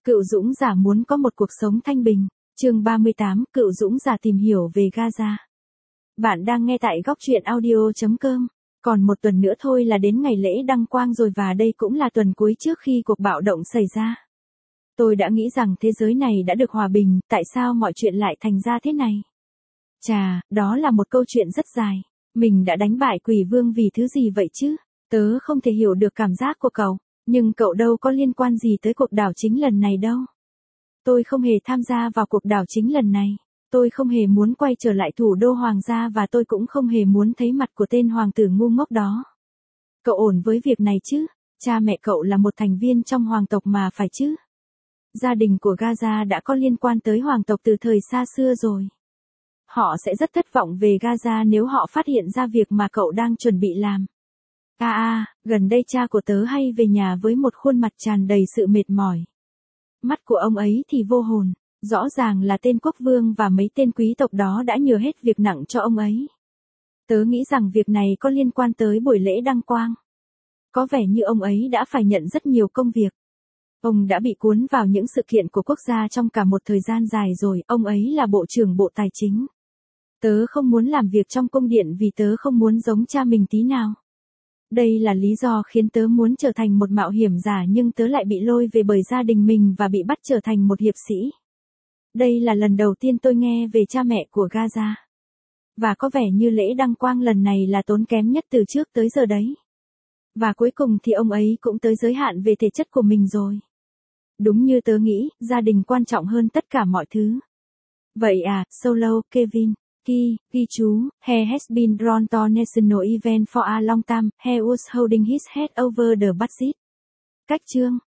Cựu dũng giả muốn có một cuộc sống thanh bình. Chương 38, cựu dũng giả tìm hiểu về Gaza. Bạn đang nghe tại góc truyện audio.com. Còn một tuần nữa thôi là đến ngày lễ đăng quang rồi, và đây cũng là tuần cuối trước khi cuộc bạo động xảy ra. Tôi đã nghĩ rằng thế giới này đã được hòa bình, tại sao mọi chuyện lại thành ra thế này? Chà, đó là một câu chuyện rất dài. Mình đã đánh bại quỷ vương vì thứ gì vậy chứ? Tớ không thể hiểu được cảm giác của cậu, nhưng cậu đâu có liên quan gì tới cuộc đảo chính lần này đâu. Tôi không hề tham gia vào cuộc đảo chính lần này. Tôi không hề muốn quay trở lại thủ đô hoàng gia, và tôi cũng không hề muốn thấy mặt của tên hoàng tử ngu ngốc đó. Cậu ổn với việc này chứ? Cha mẹ cậu là một thành viên trong hoàng tộc mà phải chứ? Gia đình của Gaza đã có liên quan tới hoàng tộc từ thời xa xưa rồi. Họ sẽ rất thất vọng về Gaza nếu họ phát hiện ra việc mà cậu đang chuẩn bị làm. Gần đây cha của tớ hay về nhà với một khuôn mặt tràn đầy sự mệt mỏi. Mắt của ông ấy thì vô hồn, rõ ràng là tên quốc vương và mấy tên quý tộc đó đã nhờ hết việc nặng cho ông ấy. Tớ nghĩ rằng việc này có liên quan tới buổi lễ đăng quang. Có vẻ như ông ấy đã phải nhận rất nhiều công việc. Ông đã bị cuốn vào những sự kiện của quốc gia trong cả một thời gian dài rồi, ông ấy là bộ trưởng bộ tài chính. Tớ không muốn làm việc trong cung điện vì tớ không muốn giống cha mình tí nào. Đây là lý do khiến tớ muốn trở thành một mạo hiểm giả, nhưng tớ lại bị lôi về bởi gia đình mình và bị bắt trở thành một hiệp sĩ. Đây là lần đầu tiên tôi nghe về cha mẹ của Gaza. Và có vẻ như lễ đăng quang lần này là tốn kém nhất từ trước tới giờ đấy. Và cuối cùng thì ông ấy cũng tới giới hạn về thể chất của mình rồi. Đúng như tớ nghĩ, gia đình quan trọng hơn tất cả mọi thứ. Vậy à, Solo, Kevin. Ghi chú, he has been drawn to national event for a long time, he was holding his head over the budget. Cách chương,